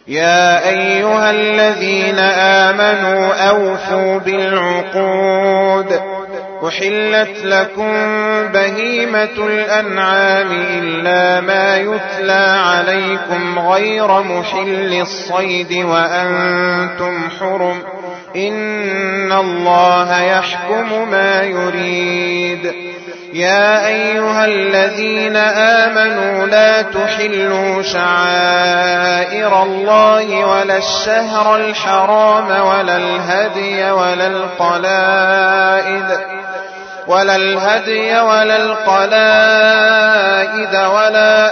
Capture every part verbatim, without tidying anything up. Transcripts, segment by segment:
يا أيها الذين آمنوا أوفوا بالعقود أحلت لكم بهيمة الأنعام إلا ما يتلى عليكم غير محل الصيد وأنتم حرم إن الله يحكم ما يريد. يا أيها الذين آمنوا لا تحلوا شعائر الله ولا الشهر الحرام ولا الهدي ولا القلائد ولا الهدي ولا القلائد ولا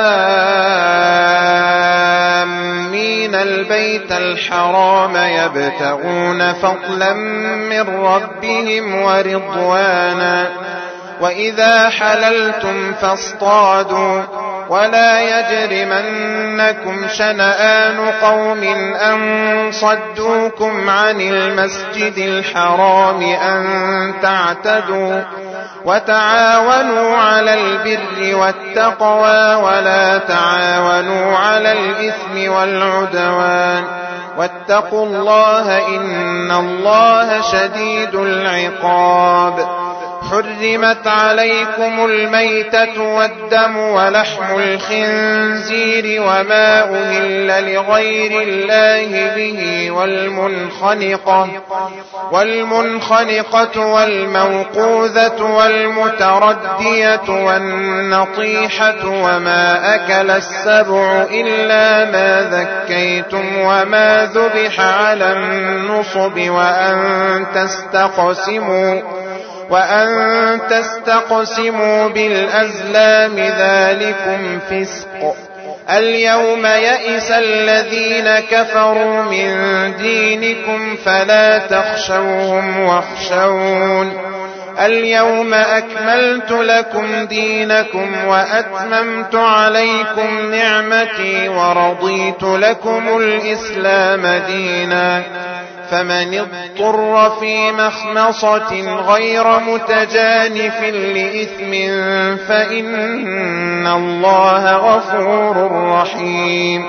آمين البيت الحرام يبتغون فضلا من ربهم ورضوانا وإذا حللتم فاصطادوا ولا يجرمنكم شنآن قوم أن صدوكم عن المسجد الحرام أن تعتدوا وتعاونوا على البر والتقوى ولا تعاونوا على الإثم والعدوان واتقوا الله إن الله شديد العقاب. حرمت عليكم الميتة والدم ولحم الخنزير وما أهل لغير الله به والمنخنقة والمنخنقة والموقوذة والمتردية والنطيحة وما أكل السبع إلا ما ذكيتم وما ذبح على النصب وأن تستقسموا وأن تستقسموا بالأزلام ذلكم فسق. اليوم يئس الذين كفروا من دينكم فلا تخشوهم واخشون. اليوم أكملت لكم دينكم وأتممت عليكم نعمتي ورضيت لكم الإسلام دينا. فمن اضطر في مخمصة غير متجانف لإثم فإن الله غفور رحيم.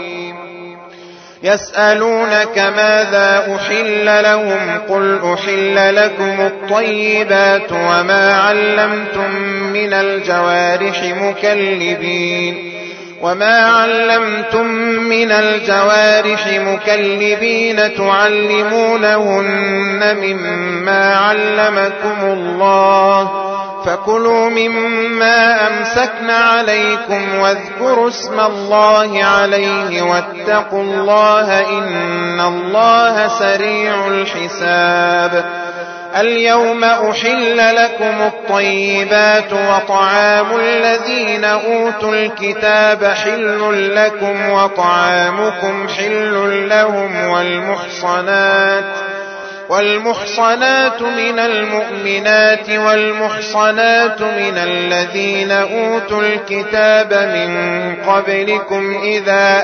يسألونك ماذا أحل لهم قل أحل لكم الطيبات وما علمتم من الجوارح مكلبين وما علمتم من الجوارح مكلبين تعلمونهن مما علمكم الله فكلوا مما أمسكن عليكم واذكروا اسم الله عليه واتقوا الله إن الله سريع الحساب. اليوم أحل لكم الطيبات وطعام الذين أوتوا الكتاب حل لكم وطعامكم حل لهم والمحصنات والمحصنات من المؤمنات والمحصنات من الذين أوتوا الكتاب من قبلكم إذا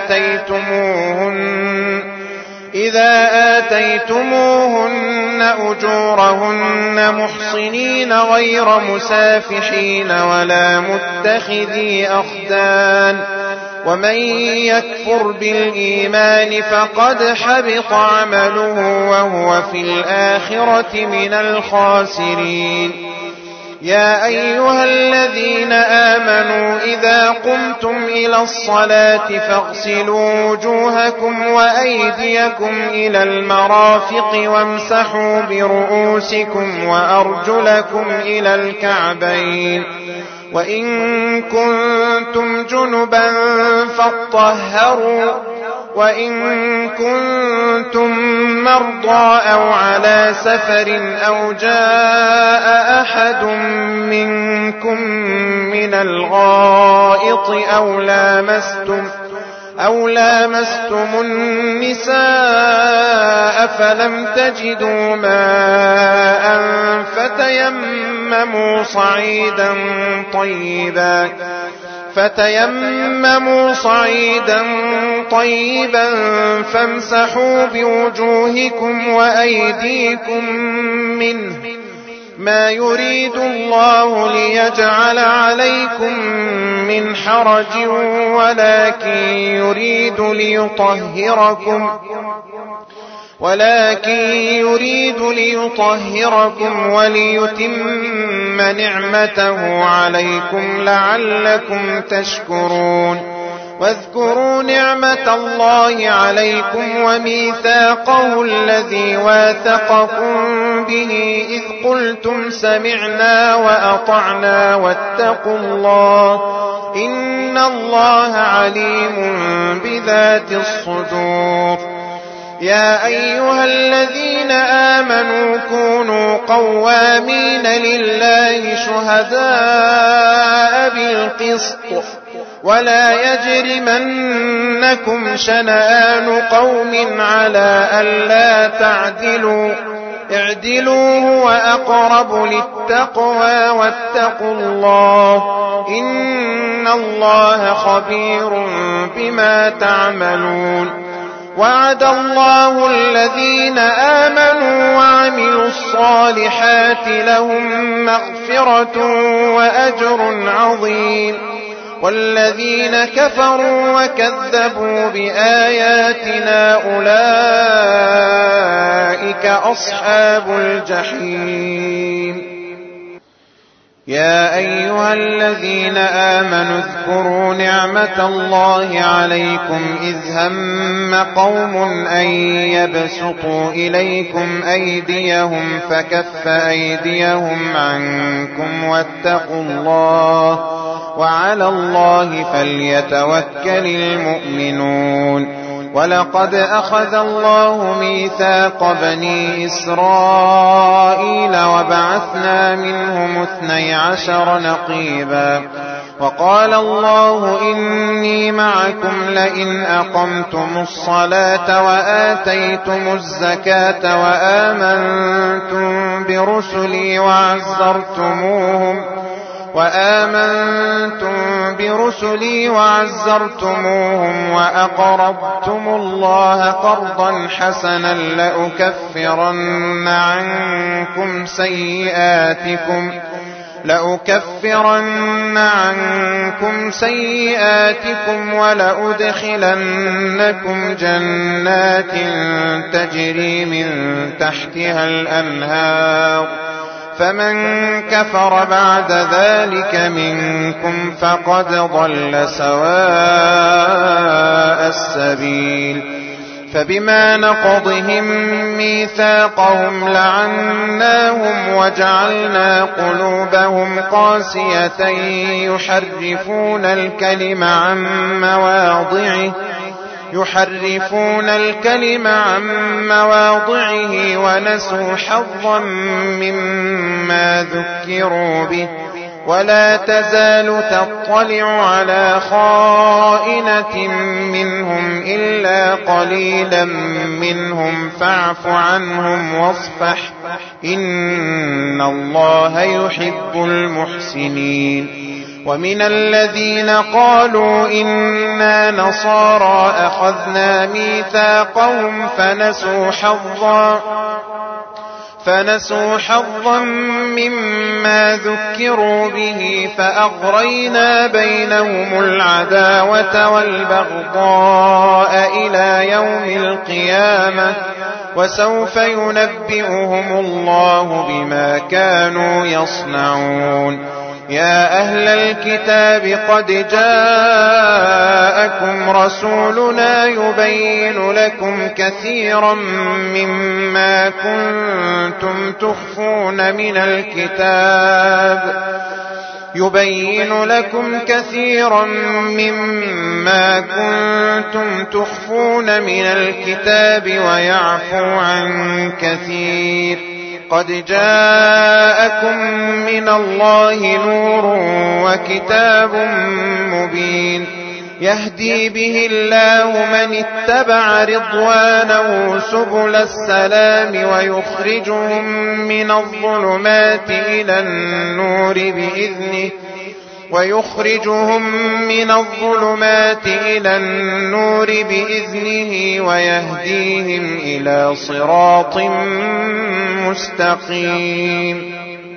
آتيتموهن إذا آتيتموهن أجورهن محصنين غير مسافحين ولا متخذي أخدان ومن يكفر بالإيمان فقد حبط عمله وهو في الآخرة من الخاسرين. يا أيها الذين آمنوا إذا قمتم إلى الصلاة فاغسلوا وجوهكم وأيديكم إلى المرافق وامسحوا برؤوسكم وأرجلكم إلى الكعبين وإن كنتم جنبا فاطهروا وإن كنتم مرضى أو على سفر أو جاء أحد منكم من الغائط أو لامستم أو لامستم النساء فلم تجدوا ماء فتيمموا صعيدا طيبا فتيمموا صعيدا طيبا فامسحوا بوجوهكم وأيديكم منه ما يريد الله ليجعل عليكم من حرج ولكن يريد ليطهركم ولكن يريد ليطهركم وليتم نعمته عليكم لعلكم تشكرون. واذكروا نعمة الله عليكم وميثاقه الذي واثقكم به إذ قلتم سمعنا وأطعنا واتقوا الله إن الله عليم بذات الصدور. يا أيها الذين آمنوا كونوا قوامين لله شهداء بالقسط ولا يجرمنكم شنآن قوم على ألا تعدلوا اعدلوا هو أقرب للتقوى واتقوا الله إن الله خبير بما تعملون. وعد الله الذين آمنوا وعملوا الصالحات لهم مغفرة وأجر عظيم. والذين كفروا وكذبوا بآياتنا أولئك أصحاب الجحيم. يا أيها الذين آمنوا اذكروا نعمة الله عليكم إذ هم قوم أن يبسطوا إليكم أيديهم فكف أيديهم عنكم واتقوا الله وعلى الله فليتوكل المؤمنون. ولقد أخذ الله ميثاق بني إسرائيل وبعثنا منهم اثني عشر نقيبا وقال الله إني معكم لئن أقمتم الصلاة وآتيتم الزكاة وآمنتم برسلي وعزرتموهم وآمنتم برسلي وعزرتموهم وأقرضتم الله قرضا حسنا لأكفرن عنكم سيئاتكم لأكفرن عنكم سيئاتكم ولأدخلنكم جنات تجري من تحتها الأنهار فمن كفر بعد ذلك منكم فقد ضل سواء السبيل. فبما نقضهم ميثاقهم لعناهم وجعلنا قلوبهم قاسية يحرفون الكلم عن مواضعه يحرفون الكلم عن مواضعه ونسوا حظا مما ذكروا به ولا تزال تطلع على خائنة منهم إلا قليلا منهم فاعف عنهم واصفح إن الله يحب المحسنين. ومن الذين قالوا إنا نصارى أخذنا ميثاقهم فنسوا حظا فنسوا حظا مما ذكروا به فأغرينا بينهم العداوة والبغضاء إلى يوم القيامة وسوف ينبئهم الله بما كانوا يصنعون. يا أهل الكتاب قد جاءكم رسولنا يبين لكم كثيرا مما كنتم تخفون من الكتاب يبين لكم كثيرا مما كنتم تخفون من الكتاب ويعفو عن كثير. قد جاءكم من الله نور وكتاب مبين يهدي به الله من اتبع رضوانه سبل السلام ويخرجهم من الظلمات إلى النور بإذنه ويخرجهم من الظلمات إلى النور بإذنه ويهديهم إلى صراط مستقيم.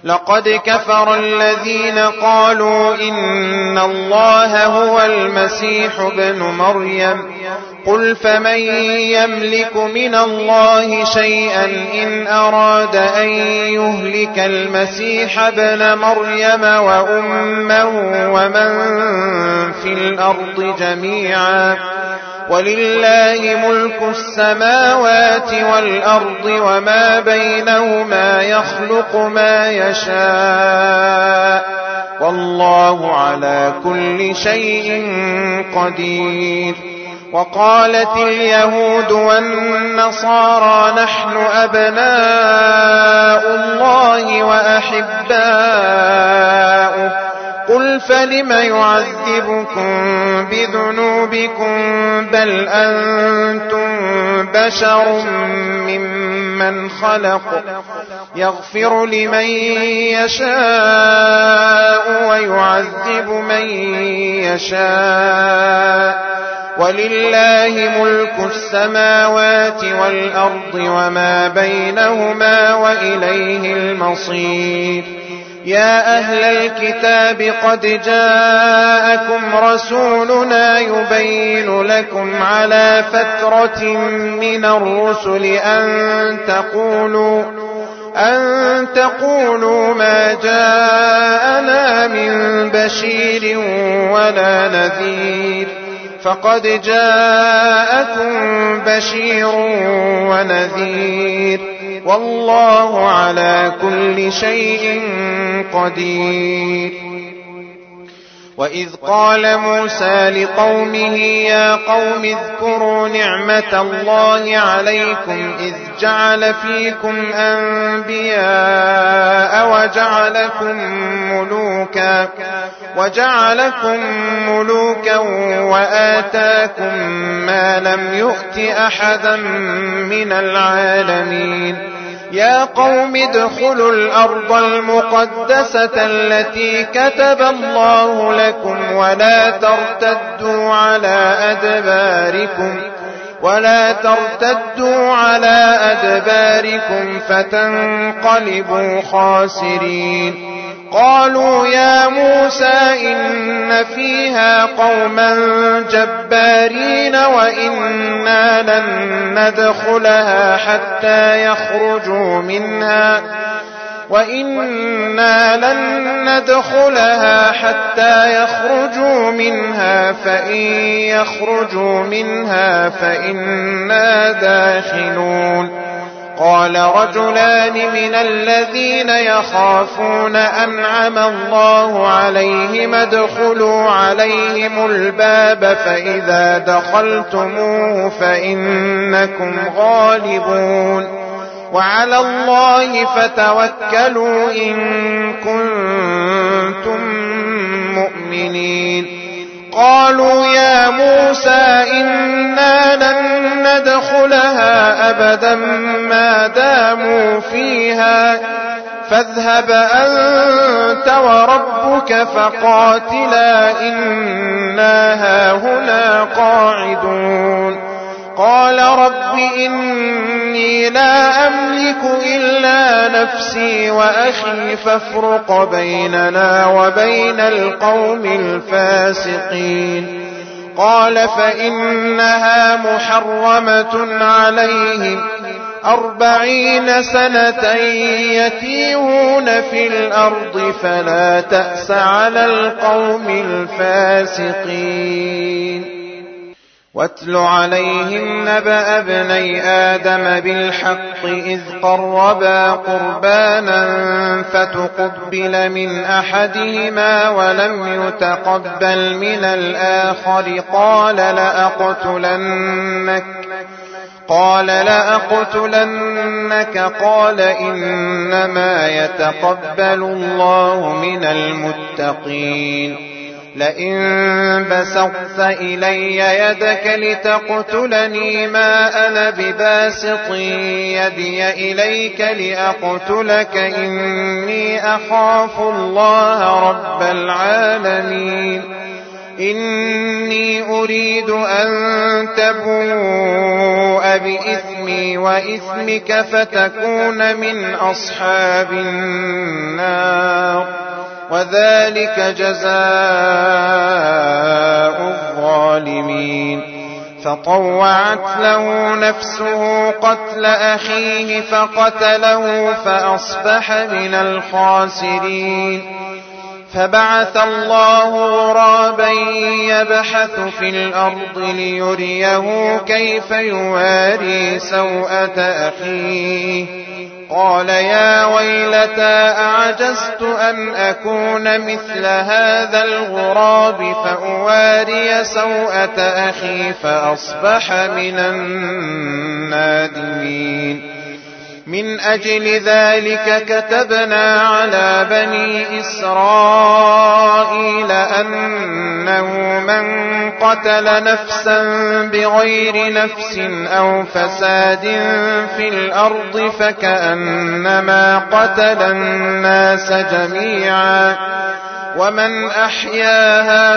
لقد كفر الذين قالوا إن الله هو المسيح ابن مريم قل فمن يملك من الله شيئا إن أراد أن يهلك المسيح ابن مريم وأمه ومن في الأرض جميعا ولله ملك السماوات والأرض وما بينهما يخلق ما يشاء والله على كل شيء قدير. وقالت اليهود والنصارى نحن أبناء الله وأحباؤه قل فلم يعذبكم بذنوبكم بل أنتم بشر ممن خلق يغفر لمن يشاء ويعذب من يشاء ولله ملك السماوات والأرض وما بينهما وإليه المصير. يا أهل الكتاب قد جاءكم رسولنا يبين لكم على فترة من الرسل أن تقولوا أن تقولوا ما جاءنا من بشير ولا نذير فقد جاءكم بشير ونذير والله على كل شيء قدير. وإذ قال موسى لقومه يا قوم اذكروا نعمة الله عليكم إذ جعل فيكم أنبياء وجعلكم ملوكا وجعلكم ملوكا وآتاكم ما لم يؤت أحدا من العالمين. يا قوم ادخلوا الأرض المقدسة التي كتب الله لكم ولا ترتدوا على أدباركم ولا ترتدوا على أدباركم فتنقلبوا خاسرين. قالوا يا موسى إن فيها قوما جبارين وإنا لن ندخلها حتى يخرجوا منها وإنا لن ندخلها حتى يخرجوا منها فإن يخرجوا منها فإنا داخلون. قال رجلان من الذين يخافون أنعم الله عليهم ادخلوا عليهم الباب فإذا دخلتموه فإنكم غالبون وعلى الله فتوكلوا إن كنتم مؤمنين. قالوا يا موسى إنا لن ندخلها أبدا ما داموا فيها فاذهب أنت وربك فقاتلا إنا هاهنا قاعدون. قال رب إني لا أملك إلا نفسي وأخي فافرق بيننا وبين القوم الفاسقين. قال فإنها محرمة عليهم أربعين سنة يتيهون في الأرض فلا تأس على القوم الفاسقين. واتل عليهم نبأ ابني آدم بالحق إذ قربا قربانا فتقبل من أحدهما ولم يتقبل من الآخر قال لأقتلنك قال لأقتلنك قال إنما يتقبل الله من المتقين. لئن بسطت إلي يدك لتقتلني ما أنا بباسط يدي إليك لأقتلك إني أخاف الله رب العالمين. إني أريد أن تبوء بإثمي وإثمك فتكون من أصحاب النار، وذلك جزاء الظالمين. فطوعت له نفسه قتل أخيه فقتله فأصبح من الخاسرين. فبعث الله غرابا يبحث في الأرض ليريه كيف يواري سوءة أخيه، قال يا ويلتى أعجزت أن أكون مثل هذا الغراب فأواري سوءة أخي فأصبح من النادمين. من أجل ذلك كتبنا على بني إسرائيل أنه من قتل نفسا بغير نفس أو فساد في الأرض فكأنما قتل الناس جميعا، ومن أحياها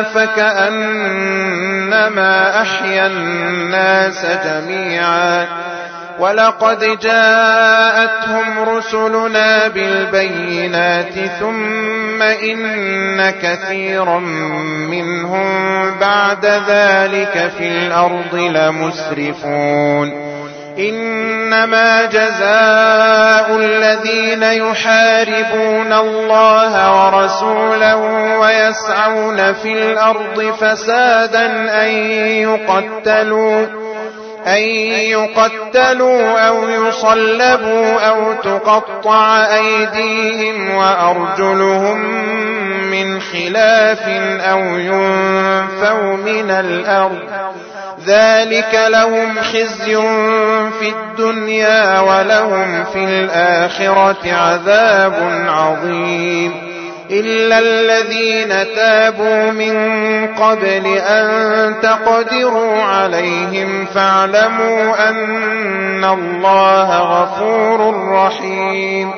فكأنما أحيا الناس جميعا. ولقد جاءتهم رسلنا بالبينات ثم إن كثيرا منهم بعد ذلك في الأرض لمسرفون. إنما جزاء الذين يحاربون الله ورسوله ويسعون في الأرض فسادا أن يقتلوا أن يقتلوا أو يصلبوا أو تقطع أيديهم وأرجلهم من خلاف أو ينفوا من الأرض، ذلك لهم خزي في الدنيا ولهم في الآخرة عذاب عظيم. إلا الذين تابوا من قبل أن تقدروا عليهم فاعلموا أن الله غفور رحيم.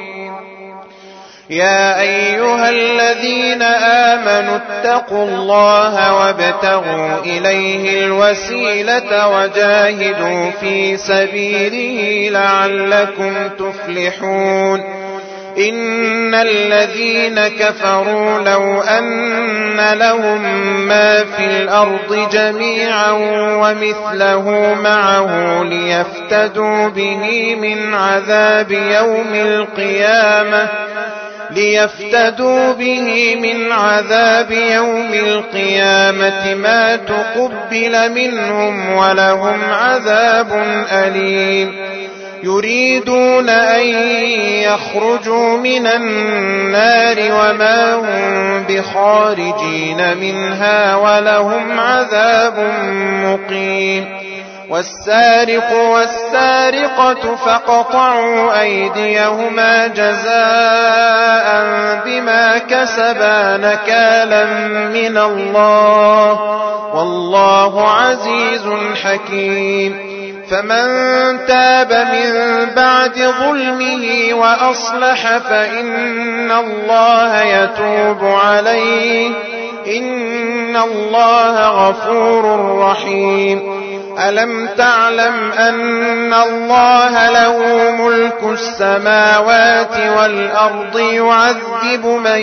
يا أيها الذين آمنوا اتقوا الله وابتغوا إليه الوسيلة وجاهدوا في سبيله لعلكم تفلحون. إن الذين كفروا لو أن لهم ما في الأرض جميعا ومثله معه ليفتدوا به من عذاب يوم القيامة ليفتدوا به من عذاب يوم القيامة ما تقبل منهم ولهم عذاب أليم. يريدون أن يخرجوا من النار وما هم بخارجين منها ولهم عذاب مقيم. والسارق والسارقة فاقطعوا أيديهما جزاء بما كسبا نكالا من الله والله عزيز حكيم. فمن تاب من بعد ظلمه وأصلح فإن الله يتوب عليه إن الله غفور رحيم. ألم تعلم أن الله له ملك السماوات والأرض يعذب من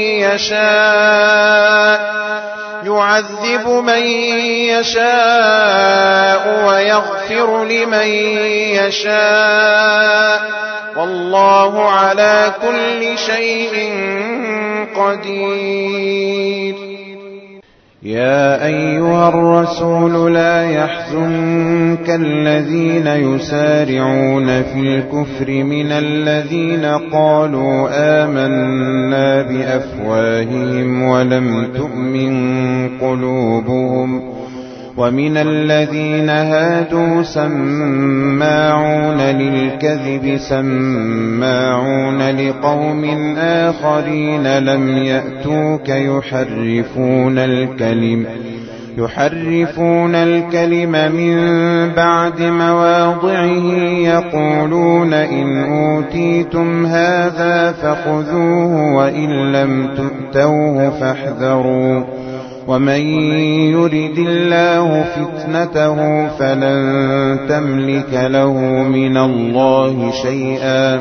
يشاء يعذب من يشاء ويغفر لمن يشاء والله على كل شيء قدير. يا أيها الرسول لا يحزنك الذين يسارعون في الكفر من الذين قالوا آمنا بأفواههم ولم تؤمن قلوبهم ومن الذين هادوا سماعون للكذب سماعون لقوم آخرين لم يأتوك يحرفون الكلم يحرفون الكلم من بعد مواضعه يقولون إن أوتيتم هذا فخذوه وإن لم تؤتوه فاحذروا ومن يرد الله فتنته فلن تملك له من الله شيئا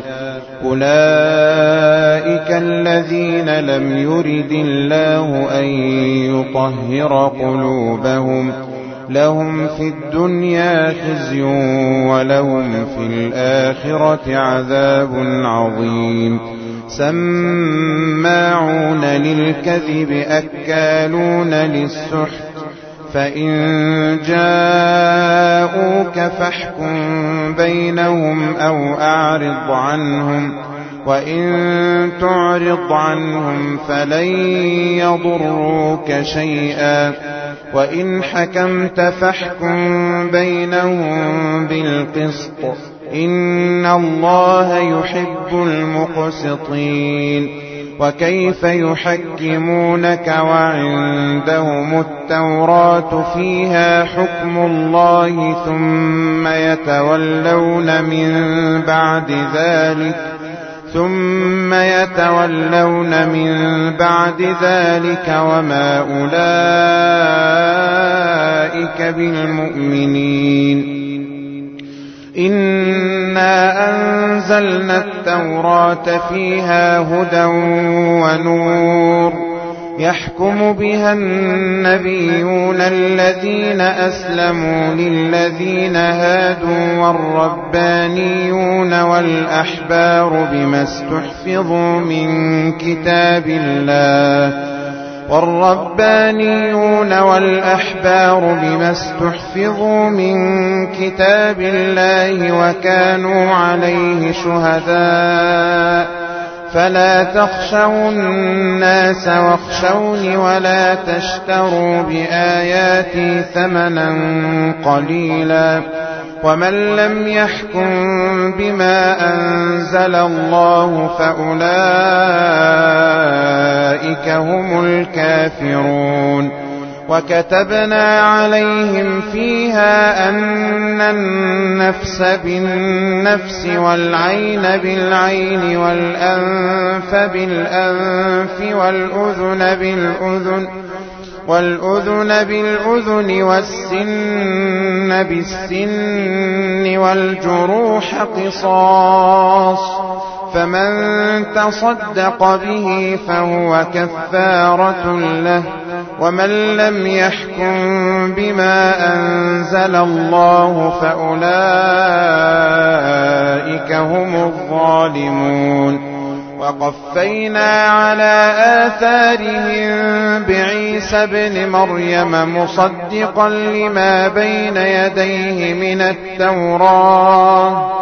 أولئك الذين لم يرد الله أن يطهر قلوبهم لهم في الدنيا خزي ولهم في الآخرة عذاب عظيم سماعون للكذب أكالون للسحت فإن جاءوك فاحكم بينهم أو أعرض عنهم وإن تعرض عنهم فلن يضروك شيئا وإن حكمت فاحكم بينهم بالقسط إن الله يحب المقسطين وكيف يحكمونك وعندهم التوراة فيها حكم الله ثم يتولون من بعد ذلك ثم يتولون من بعد ذلك وما أولئك بالمؤمنين إنا أنزلنا التوراة فيها هدى ونور يحكم بها النبيون الذين أسلموا للذين هادوا والربانيون والأحبار بما استحفظوا من كتاب الله والربانيون والأحبار بما استحفظوا من كتاب الله وكانوا عليه شهداء فلا تخشوا الناس واخشوني ولا تشتروا بآياتي ثمنا قليلا ومن لم يحكم بما أنزل الله فأولئك هم الكافرون وكتبنا عليهم فيها أن النفس بالنفس والعين بالعين والأنف بالأنف والأذن بالأذن والأذن بالأذن والسن بالسن والجروح قصاص فمن تصدق به فهو كفارة له ومن لم يحكم بما أنزل الله فأولئك هم الظالمون وقفينا على آثارهم بعيسى ابن مريم مصدقا لما بين يديه من التوراة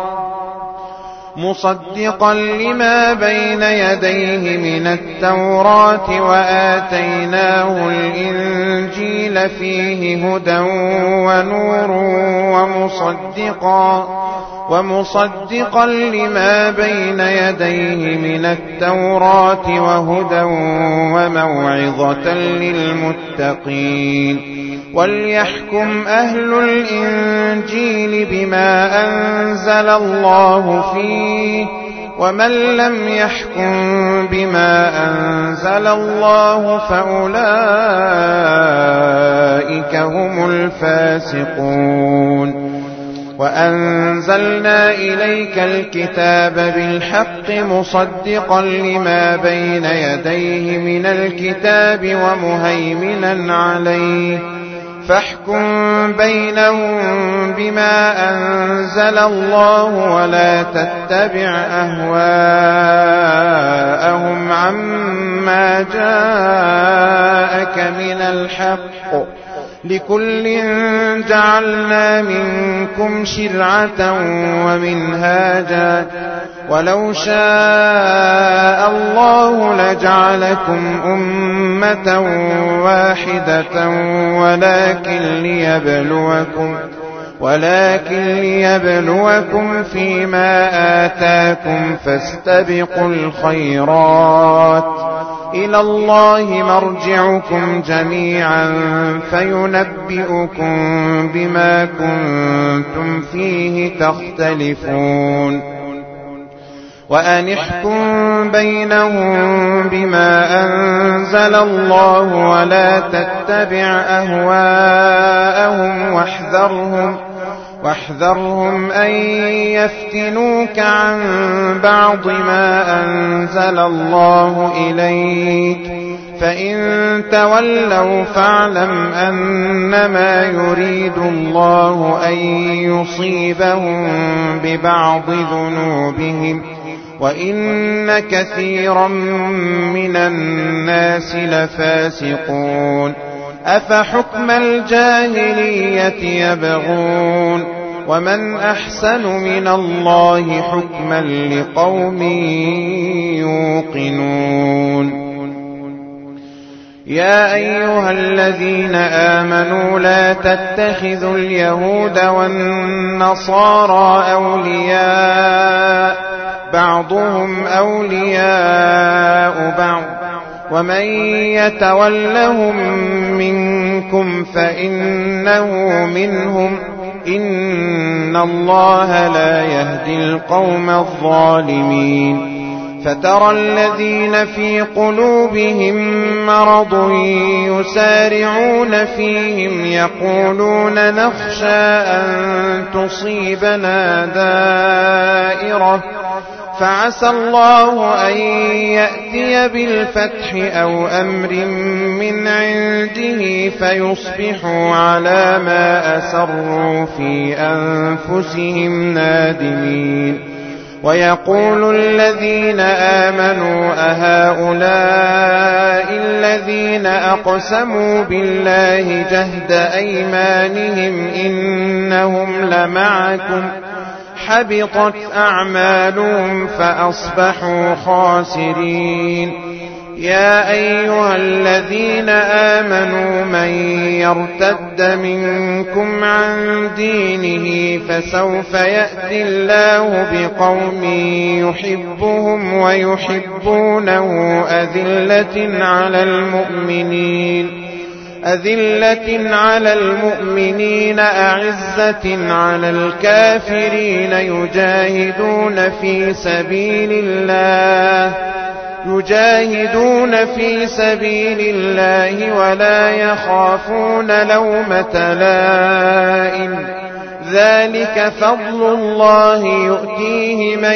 مصدقا لما بين يديه من التوراة وآتيناه الإنجيل فيه هدى ونور ومصدقا ومصدقا لما بين يديه من التوراة وهدى وموعظة للمتقين وليحكم أهل الإنجيل بما أنزل الله فيه ومن لم يحكم بما أنزل الله فأولئك هم الفاسقون وأنزلنا إليك الكتاب بالحق مصدقا لما بين يديه من الكتاب ومهيمنا عليه فاحكم بينهم بما أنزل الله ولا تتبع أهواءهم عما جاءك من الحق لكل جعلنا منكم شرعة ومنهاجا ولو شاء الله لجعلكم أمة واحدة ولكن ليبلوكم ولكن ليبلوكم فيما آتاكم فاستبقوا الخيرات إلى الله مرجعكم جميعا فينبئكم بما كنتم فيه تختلفون وأن احكم بينهم بما أنزل الله ولا تتبع أهواءهم واحذرهم واحذرهم أن يفتنوك عن بعض ما أنزل الله إليك فإن تولوا فاعلم أنما يريد الله أن يصيبهم ببعض ذنوبهم وإن كثيرا من الناس لفاسقون أفحكم الجاهلية يبغون ومن أحسن من الله حكما لقوم يوقنون يا أيها الذين آمنوا لا تتخذوا اليهود والنصارى أولياء بعضهم أولياء بعض ومن يتولهم منكم فإنه منهم إن الله لا يهدي القوم الظالمين فترى الذين في قلوبهم مرض يسارعون فيهم يقولون نخشى أن تصيبنا دائرة فعسى الله أن يأتي بالفتح أو أمر من عنده فيصبحوا على ما أسروا في أنفسهم نادمين ويقول الذين آمنوا أهؤلاء الذين أقسموا بالله جهد أيمانهم إنهم لمعكم حبطت أعمالهم فأصبحوا خاسرين يا أيها الذين آمنوا من يرتد منكم عن دينه فسوف يأتي الله بقوم يحبهم ويحبونه أذلة على المؤمنين أذلة على المؤمنين أعزة على الكافرين يجاهدون في سبيل الله يجاهدون في سبيل الله ولا يخافون لومة لائم ذلك فضل الله يؤتيه من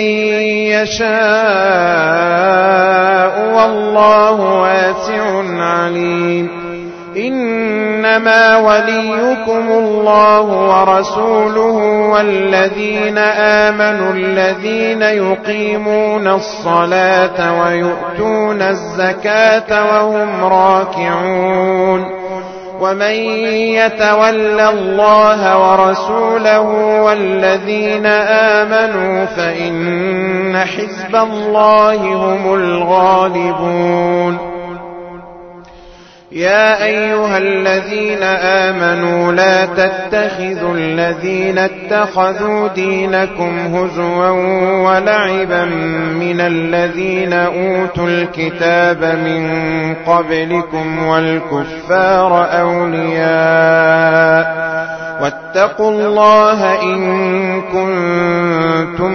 يشاء والله واسع عليم إنما وليكم الله ورسوله والذين آمنوا الذين يقيمون الصلاة ويؤتون الزكاة وهم راكعون ومن يتول الله ورسوله والذين آمنوا فإن حزب الله هم الغالبون يا أيها الذين آمنوا لا تتخذوا الذين اتخذوا دينكم هزوا ولعبا من الذين أوتوا الكتاب من قبلكم والكفار أولياء واتقوا الله إن كنتم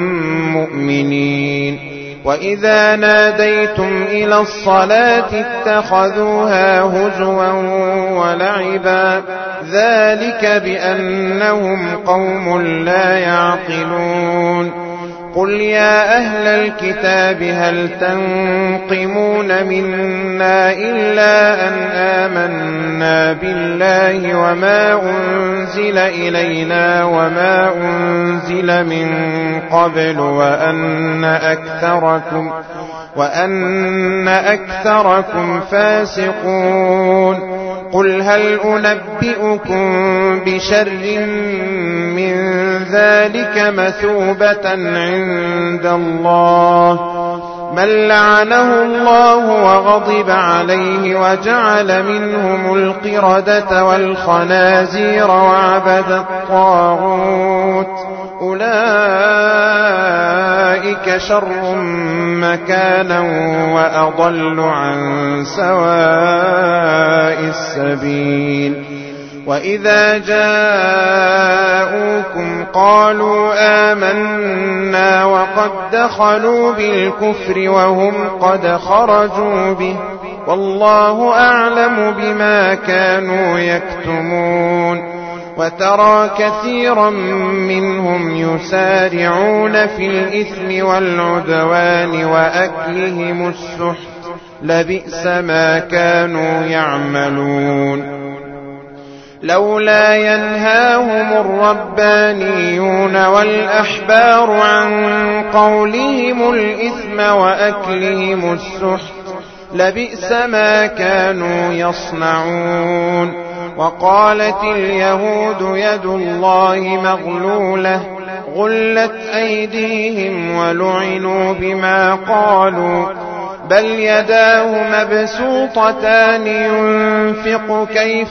مؤمنين وإذا ناديتم إلى الصلاة اتخذوها هزوا ولعبا ذلك بأنهم قوم لا يعقلون قل يا أهل الكتاب هل تنقمون منا إلا أن آمنا بالله وما أنزل إلينا وما أنزل من قبل وأن أكثركم وأن أكثركم فاسقون قل هل أنبئكم بشر من ذلك مثوبة عند الله من لعنه الله وغضب عليه وجعل منهم القردة والخنازير وعبد الطاغوت أولئك شر مكانا وأضل عن سواء السبيل وإذا جاءوكم قالوا آمنا وقد دخلوا بالكفر وهم قد خرجوا به والله أعلم بما كانوا يكتمون. وترى كثيرا منهم يسارعون في الإثم والعدوان وأكلهم السحت لبئس ما كانوا يعملون. لولا ينهاهم الربانيون والأحبار عن قولهم الإثم وأكلهم السحت لبئس ما كانوا يصنعون. وقالت اليهود يد الله مغلولة غلت أيديهم ولعنوا بما قالوا بل يداه مبسوطتان ينفق كيف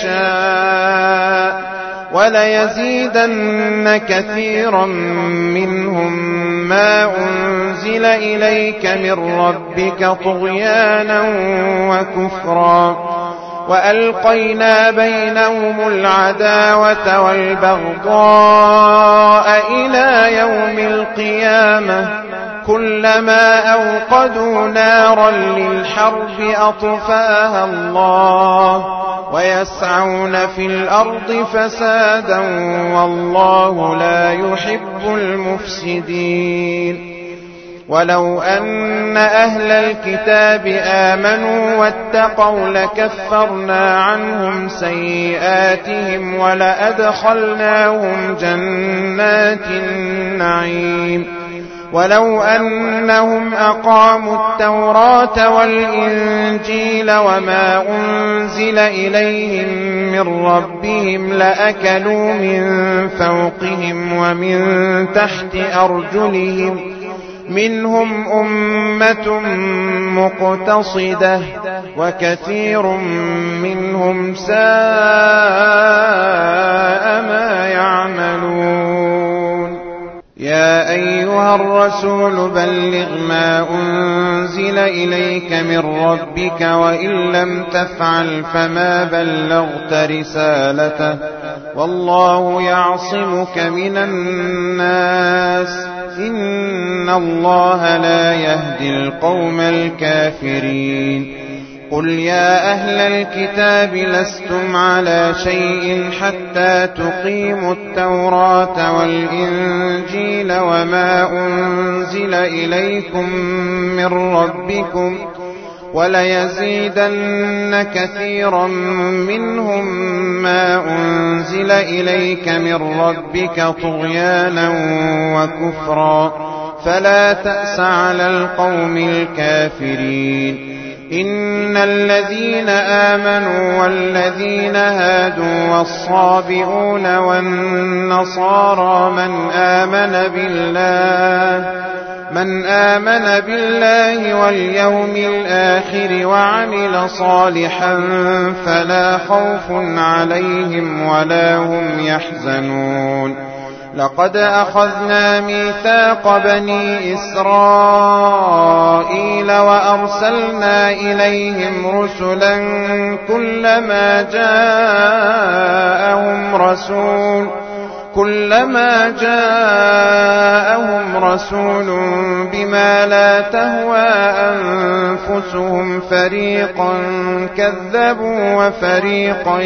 يشاء وليزيدن كثيرا منهم ما أنزل إليك من ربك طغيانا وكفرا وألقينا بينهم العداوة والبغضاء إلى يوم القيامة كلما أوقدوا نارا للحرب أطفاها الله ويسعون في الأرض فسادا والله لا يحب المفسدين. ولو أن أهل الكتاب آمنوا واتقوا لكفرنا عنهم سيئاتهم ولأدخلناهم جنات النعيم. ولو أنهم أقاموا التوراة والإنجيل وما أنزل إليهم من ربهم لأكلوا من فوقهم ومن تحت أرجلهم منهم أمة مقتصدة وكثير منهم ساء ما يعملون. يا أيها الرسول بلغ ما أنزل إليك من ربك وإن لم تفعل فما بلغت رسالته والله يعصمك من الناس إن الله لا يهدي القوم الكافرين. قل يا أهل الكتاب لستم على شيء حتى تقيموا التوراة والإنجيل وما أنزل إليكم من ربكم وليزيدن كثيرا منهم ما أنزل إليك من ربك طغيانا وكفرا فلا تأس على القوم الكافرين. إن الذين آمنوا والذين هادوا والصابئون والنصارى من آمن بالله من آمن بالله واليوم الآخر وعمل صالحا فلا خوف عليهم ولا هم يحزنون. لقد أخذنا ميثاق بني إسرائيل وأرسلنا إليهم رسلا كلما جاءهم رسول كلما جاءهم رسول بما لا تهوى أنفسهم فريقا كذبوا وفريقا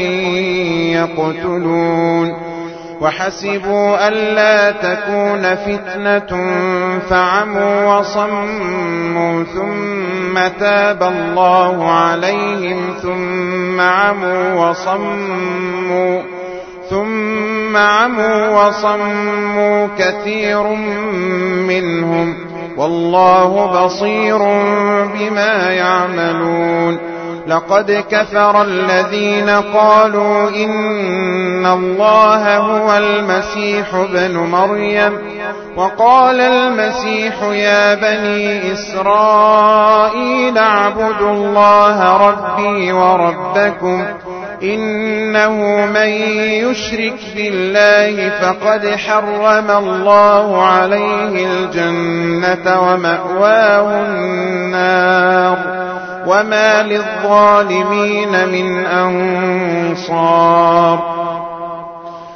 يقتلون. وحسبوا ألا تكون فتنة فعموا وصموا ثم تاب الله عليهم ثم عموا وصموا ثم عموا وصموا كثير منهم والله بصير بما يعملون. لقد كفر الذين قالوا إن الله هو المسيح ابن مريم وقال المسيح يا بني إسرائيل اعبدوا الله ربي وربكم إنه من يشرك بالله فقد حرم الله عليه الجنة ومأواه النار وما للظالمين من أنصار.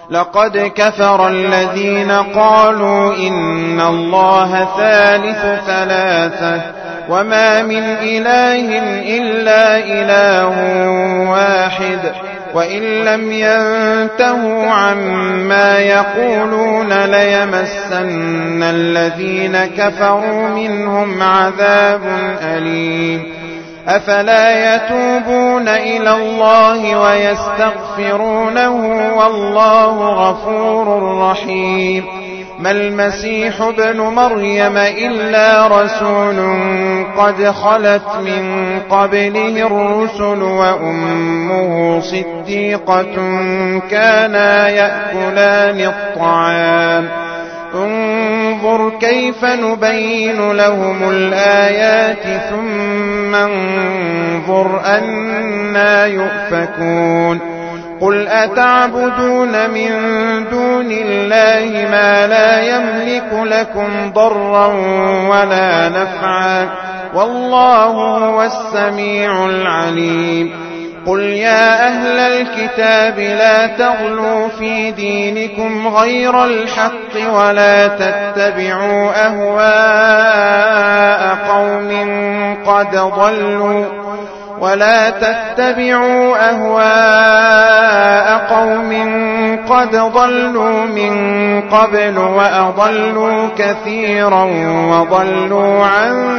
لقد كفر الذين قالوا إن الله ثالث ثلاثة وما من إله إلا إله واحد وإن لم ينتهوا عما يقولون ليمسن الذين كفروا منهم عذاب أليم أفلا يتوبون إلى الله ويستغفرونه والله غفور رحيم ما المسيح ابن مريم إلا رسول قد خلت من قبله الرسل وأمه صديقة كانا يأكلان الطعام انظر كيف نبين لهم الآيات ثم انظر أنى يؤفكون قل أتعبدون من دون الله ما لا يملك لكم ضرا ولا نفعا والله هو السميع العليم قل يا أهل الكتاب لا تغلوا في دينكم غير الحق ولا تتبعوا أهواء قوم قد ضلوا ولا تتبعوا أهواء قوم قد ضلوا من قبل وأضلوا كثيرا وضلوا عن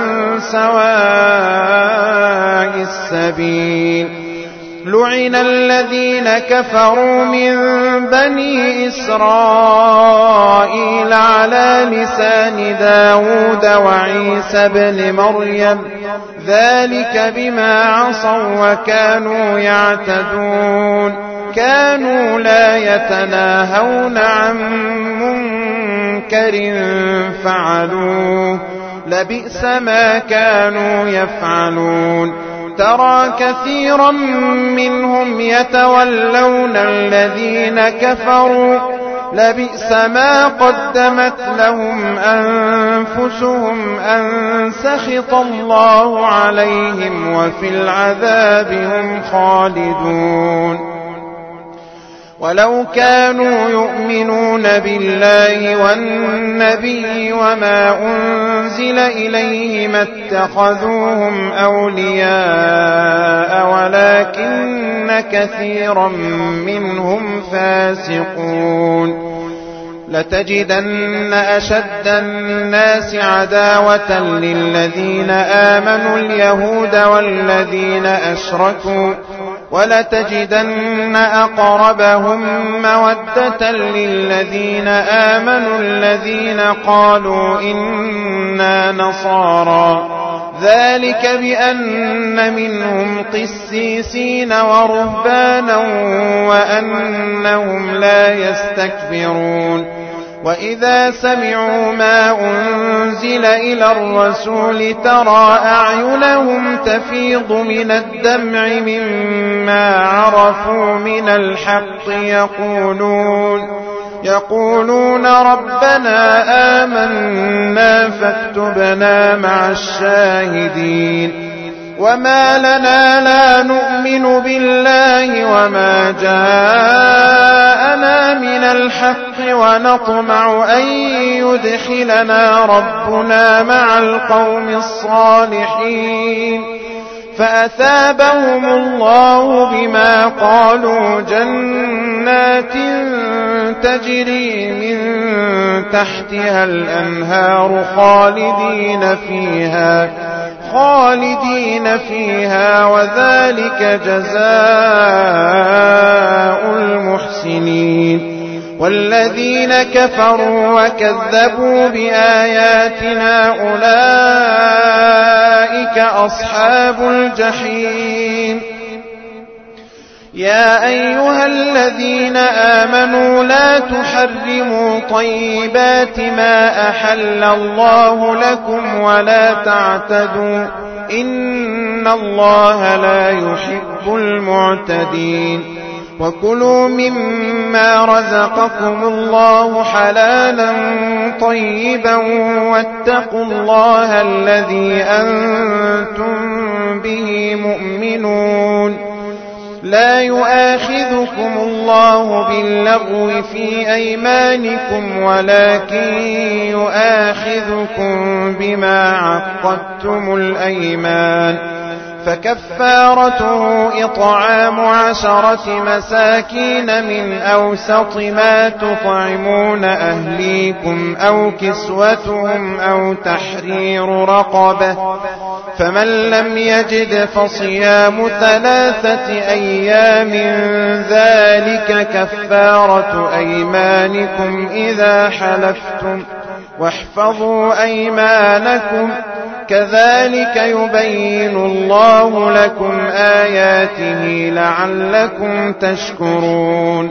سواء السبيل لعن الذين كفروا من بني إسرائيل على لسان داود وعيسى بن مريم ذلك بما عصوا وكانوا يعتدون كانوا لا يتناهون عن منكر فعلوه لبئس ما كانوا يفعلون ترى كثيرا منهم يتولون الذين كفروا لبئس ما قدمت لهم أنفسهم أن سخط الله عليهم وفي العذاب هم خالدون ولو كانوا يؤمنون بالله والنبي وما أنزل إليه ما اتخذوهم أولياء ولكن كثيرا منهم فاسقون لتجدن أشد الناس عداوة للذين آمنوا اليهود والذين أشركوا ولتجدن أقربهم مودة للذين آمنوا الذين قالوا إنا نصارى ذلك بأن منهم قسيسين ورهبانا وأنهم لا يستكبرون وإذا سمعوا ما أنزل إلى الرسول ترى أعينهم تفيض من الدمع مما عرفوا من الحق يقولون يقولون ربنا آمنا فاكتبنا مع الشاهدين وما لنا لا نؤمن بالله وما جاءنا من الحق ونطمع أن يدخلنا ربنا مع القوم الصالحين فأثابهم الله بما قالوا جنات تجري من تحتها الأنهار خالدين فيها خالدين فيها وذلك جزاء المحسنين والذين كفروا وكذبوا بآياتنا أولئك أصحاب الجحيم يا أيها الذين آمنوا لا تحرموا طيبات ما أحل الله لكم ولا تعتدوا إن الله لا يحب المعتدين وكلوا مما رزقكم الله حلالا طيبا واتقوا الله الذي أنتم به مؤمنون لا يؤاخذكم الله باللغو في أيمانكم ولكن يؤاخذكم بما عقدتم الأيمان، فكفارته إطعام عشرة مساكين من أوسط ما تطعمون أهليكم أو كسوتهم أو تحرير رقبة، فمن لم يجد فصيام ثلاثة أيام ذلك كفارة أيمانكم إذا حلفتم، واحفظوا أيمانكم كذلك يبين الله لكم آياته لعلكم تشكرون.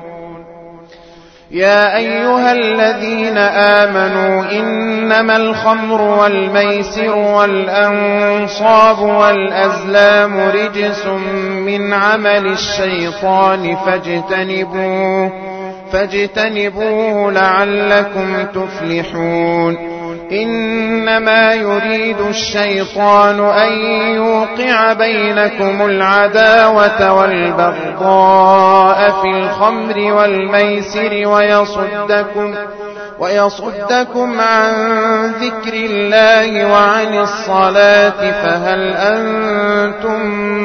يا أيها الذين آمنوا إنما الخمر والميسر والأنصاب والأزلام رجس من عمل الشيطان فاجتنبوه فاجتنبوه لعلكم تفلحون. إنما يريد الشيطان أن يوقع بينكم العداوة والبغضاء في الخمر والميسر ويصدكم, ويصدكم عن ذكر الله وعن الصلاة فهل أنتم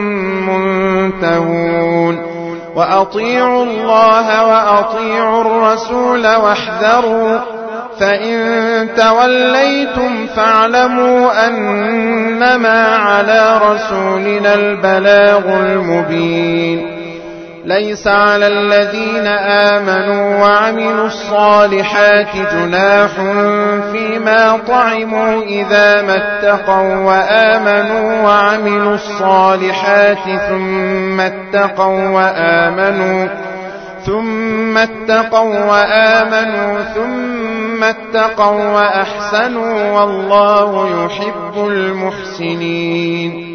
منتهون. وأطيعوا الله وأطيعوا الرسول واحذروا، فإن توليتم فاعلموا أنما على رسولنا البلاغ المبين. ليس على الذين آمنوا وعملوا الصالحات جناح فيما طعموا إذا ما اتقوا وآمنوا وعملوا الصالحات ثم اتقوا وآمنوا ثم اتقوا وآمنوا ثم اتقوا وأحسنوا والله يحب المحسنين.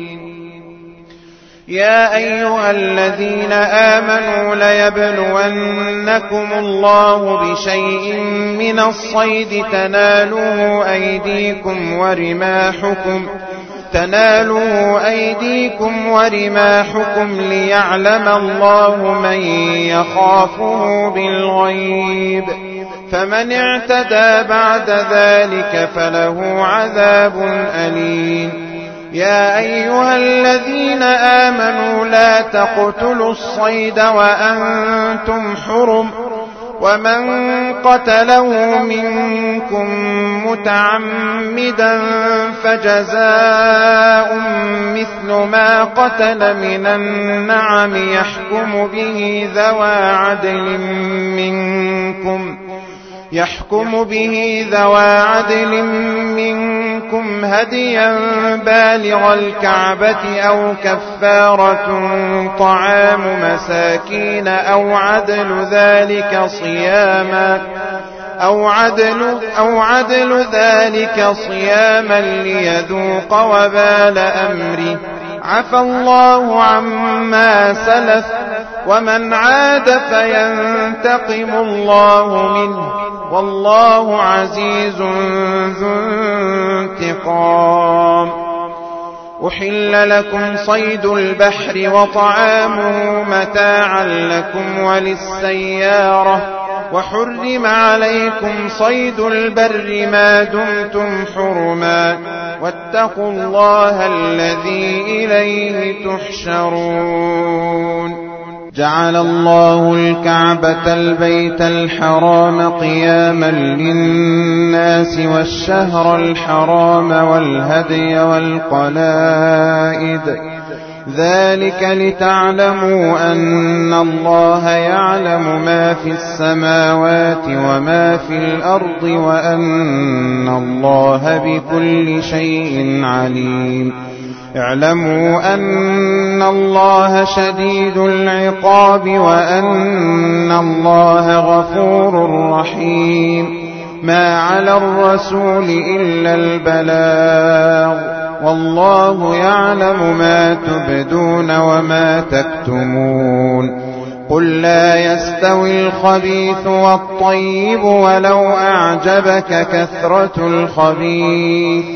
يا أيها الذين آمنوا ليبلونكم الله بشيء من الصيد تناله أيديكم ورماحكم تناله أيديكم ورماحكم ليعلم الله من يخافه بالغيب، فمن اعتدى بعد ذلك فله عذاب أليم. يا أيها الذين آمنوا لا تقتلوا الصيد وأنتم حرم، ومن قتله منكم متعمدا فجزاء مثل ما قتل من النعم يحكم به ذوى عدل منكم يحكم به ذوى عدل منكم هديا بالغ الكعبة أو كفارة طعام مساكين أو عدل ذلك صياما أو عدل, أو عدل ذلك صياما ليذوق وبال أمره. عفى الله عما سلف ومن عاد فينتقم الله منه والله عزيز ذو انتقام. أحل لكم صيد البحر وطعامه متاعا لكم وللسيارة، وحرم عليكم صيد البر ما دمتم حرما، واتقوا الله الذي إليه تحشرون. جعل الله الكعبة البيت الحرام قياما للناس والشهر الحرام والهدي والقلائد، ذلك لتعلموا أن الله يعلم ما في السماوات وما في الأرض وأن الله بكل شيء عليم. اعلموا أن الله شديد العقاب وأن الله غفور رحيم. ما على الرسول إلا البلاغ، والله يعلم ما تبدون وما تكتمون. قل لا يستوي الخبيث والطيب ولو أعجبك كثرة الخبيث،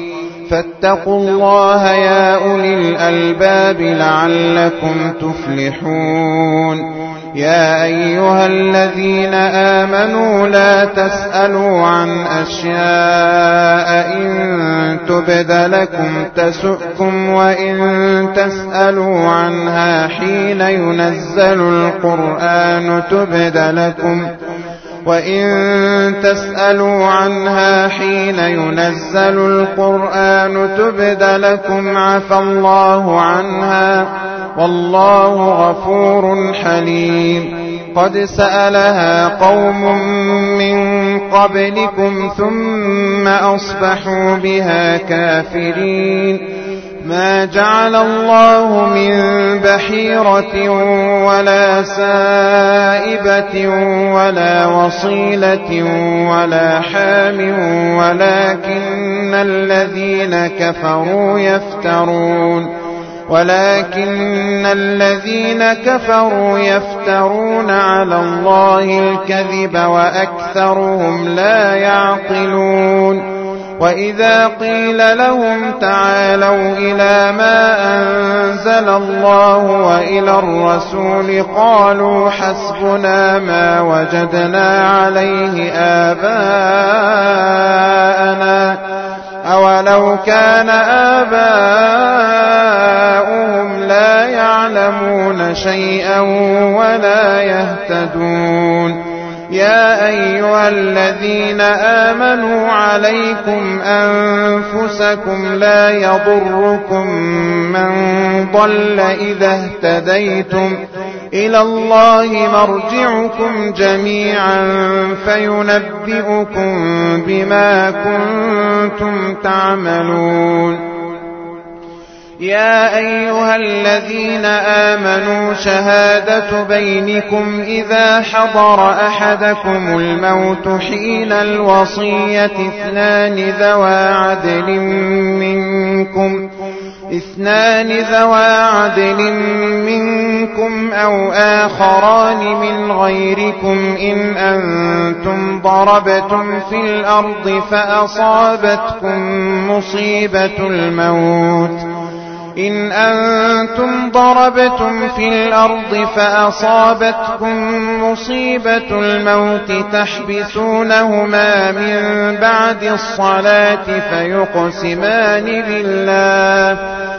فاتقوا الله يا أولي الألباب لعلكم تفلحون. يا أيها الذين آمنوا لا تسألوا عن أشياء إن تبد لكم تسؤكم وإن تسألوا عنها حين ينزل القرآن تبد لكم وإن تسألوا عنها حين ينزل القرآن تبد لكم عفى الله عنها والله غفور حليم. قد سألها قوم من قبلكم ثم أصبحوا بها كافرين. ما جعل الله من بحيرة ولا سائبة ولا وصيلة ولا حام ولكن الذين كفروا يفترون ولكن الذين كفروا يفترون على الله الكذب وأكثرهم لا يعقلون. وإذا قيل لهم تعالوا إلى ما أنزل الله وإلى الرسول قالوا حسبنا ما وجدنا عليه آباءنا أولو كان آباؤهم لا يعلمون شيئا ولا يهتدون. يا أيها الذين آمنوا عليكم أنفسكم لا يضركم من ضل إذا اهتديتم إلى الله مرجعكم جميعا فينبئكم بما كنتم تعملون. يا أيها الذين آمنوا شهادة بينكم إذا حضر أحدكم الموت حين الوصية اثنان ذوى عدل منكم اثنان ذوى عدل منكم أو آخران من غيركم إن أنتم ضربتم في الأرض فأصابتكم مصيبة الموت إن أنتم ضربتم في الأرض فأصابتكم مصيبة الموت تحبسونهما من بعد الصلاة فيقسمان بالله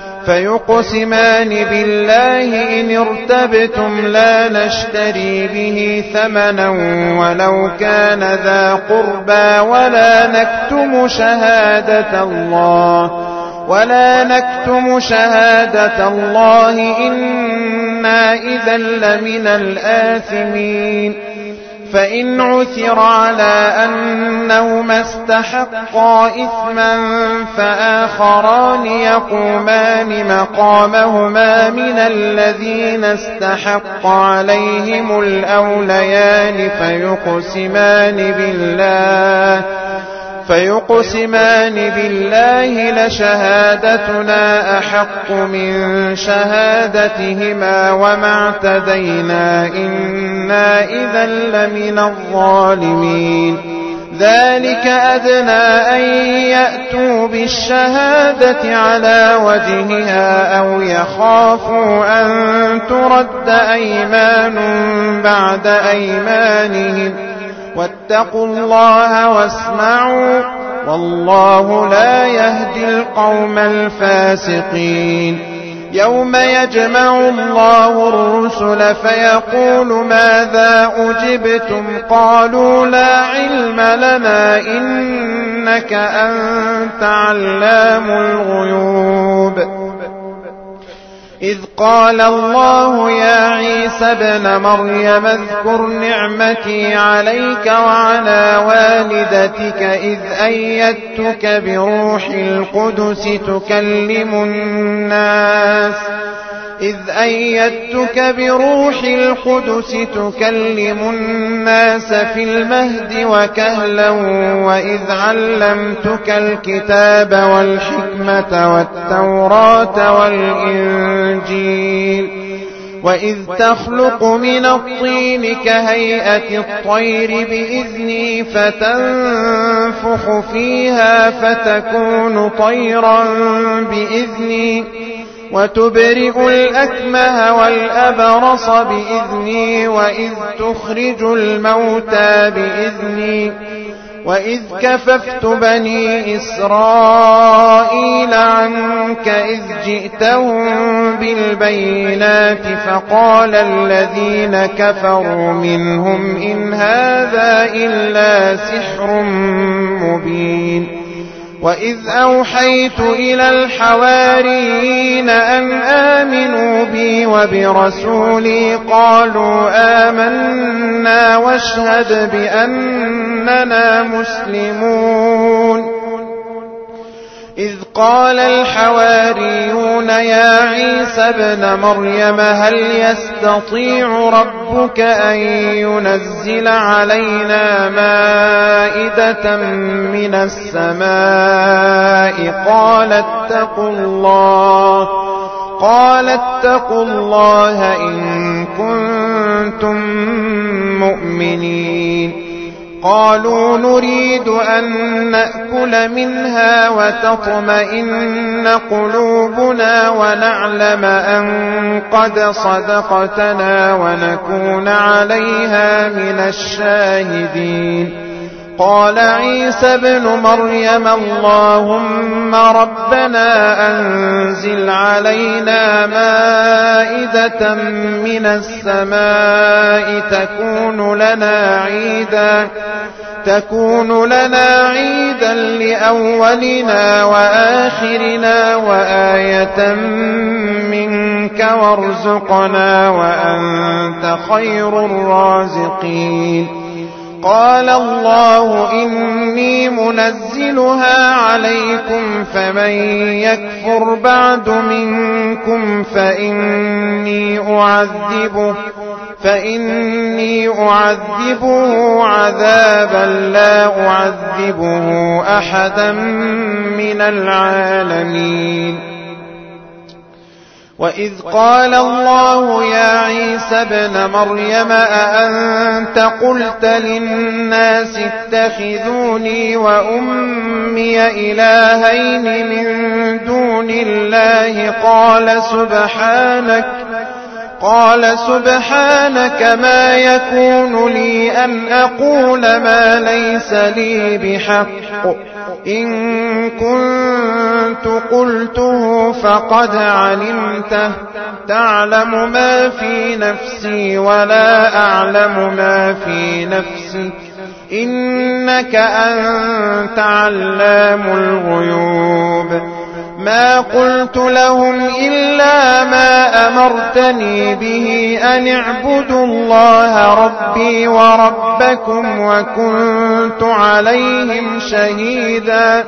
فيقسمان بالله إن ارتبتم لا نشتري به ثمنا ولو كان ذا قربى ولا نكتم شهادة الله ولا نكتم شهادة الله إنا إذا لمن الآثمين. فإن عثر على أنهما استحقا إثما فآخران يقومان مقامهما من الذين استحق عليهم الأوليان فيقسمان بالله فيقسمان بالله لشهادتنا أحق من شهادتهما وما اعتدينا إنا إذا لمن الظالمين. ذلك أدنى أن يأتوا بالشهادة على وجهها أو يخافوا أن ترد أيمان بعد أيمانهم واتقوا الله واسمعوا والله لا يهدي القوم الفاسقين. يوم يجمع الله الرسل فيقول ماذا أجبتم قالوا لا علم لنا إنك أنت علام الغيوب. إذ قال الله يا عيسى ابن مريم اذكر نعمتي عليك وعلى والدتك إذ أيدتك بروح القدس تكلم الناس إذ أيدتك بروح القدس تكلم الناس في المهد وكهلا وإذ علمتك الكتاب والحكمة والتوراة والإنجيل وإذ تخلق من الطين كهيئة الطير بإذني فتنفخ فيها فتكون طيرا بإذني وتبرئ الأكمه والأبرص بإذني وإذ تخرج الموتى بإذني وإذ كففت بني إسرائيل عنك إذ جئتهم بالبينات فقال الذين كفروا منهم إن هذا إلا سحر مبين وإذ أوحيت إلى الحواريين أن آمنوا بي وبرسولي قالوا آمنا واشهد بأننا مسلمون إذ قال الحواريون يا عيسى ابن مريم هل يستطيع ربك أن ينزل علينا مائدة من السماء قال اتقوا الله قال اتقوا الله إن كنتم مؤمنين قالوا نريد أن نأكل منها وتطمئن قلوبنا ونعلم أن قد صدقتنا ونكون عليها من الشاهدين قال عيسى ابن مريم اللهم ربنا أنزل علينا مائدة من السماء تكون لنا عيدا تكون لنا عيدا لأولنا وآخرنا وآية منك وارزقنا وأنت خير الرازقين قال الله إني منزلها عليكم فمن يكفر بعد منكم فإني أعذبه فإني أعذبه عذابا لا أعذبه أحدا من العالمين وإذ قال الله يا عيسى ابن مريم أأنت قلت للناس اتخذوني وأمي إلهين من دون الله قال سبحانك قال سبحانك ما يكون لي أن أقول ما ليس لي بحق إن كنت قلته فقد علمته تعلم ما في نفسي ولا أعلم ما في نفسك إنك أنت علام الغيوب ما قلت لهم إلا ما أمرتني به أن اعبدوا الله ربي وربكم وكنت عليهم شهيدا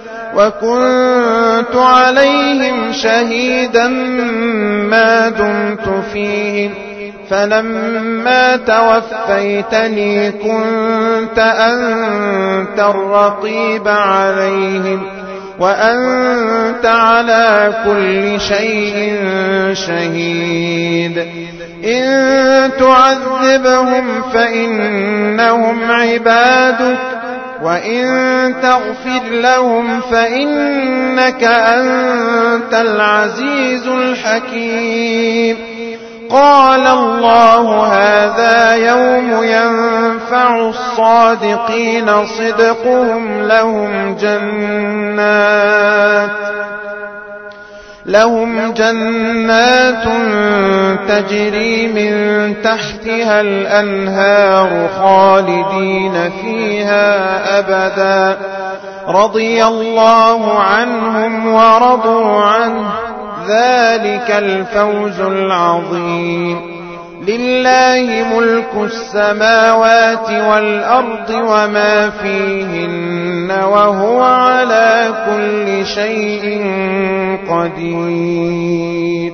وكنت عليهم شهيدا ما دمت فيهم فلما توفيتني كنت أنت الرقيب عليهم وأنت على كل شيء شهيد إن تعذبهم فإنهم عبادك وإن تغفر لهم فإنك أنت العزيز الحكيم قال الله هذا يوم ينفع الصادقين صدقهم لهم جنات لهم جنات تجري من تحتها الأنهار خالدين فيها أبدا رضي الله عنهم ورضوا عنه ذلك الفوز العظيم لله ملك السماوات والأرض وما فيهن وهو على كل شيء قدير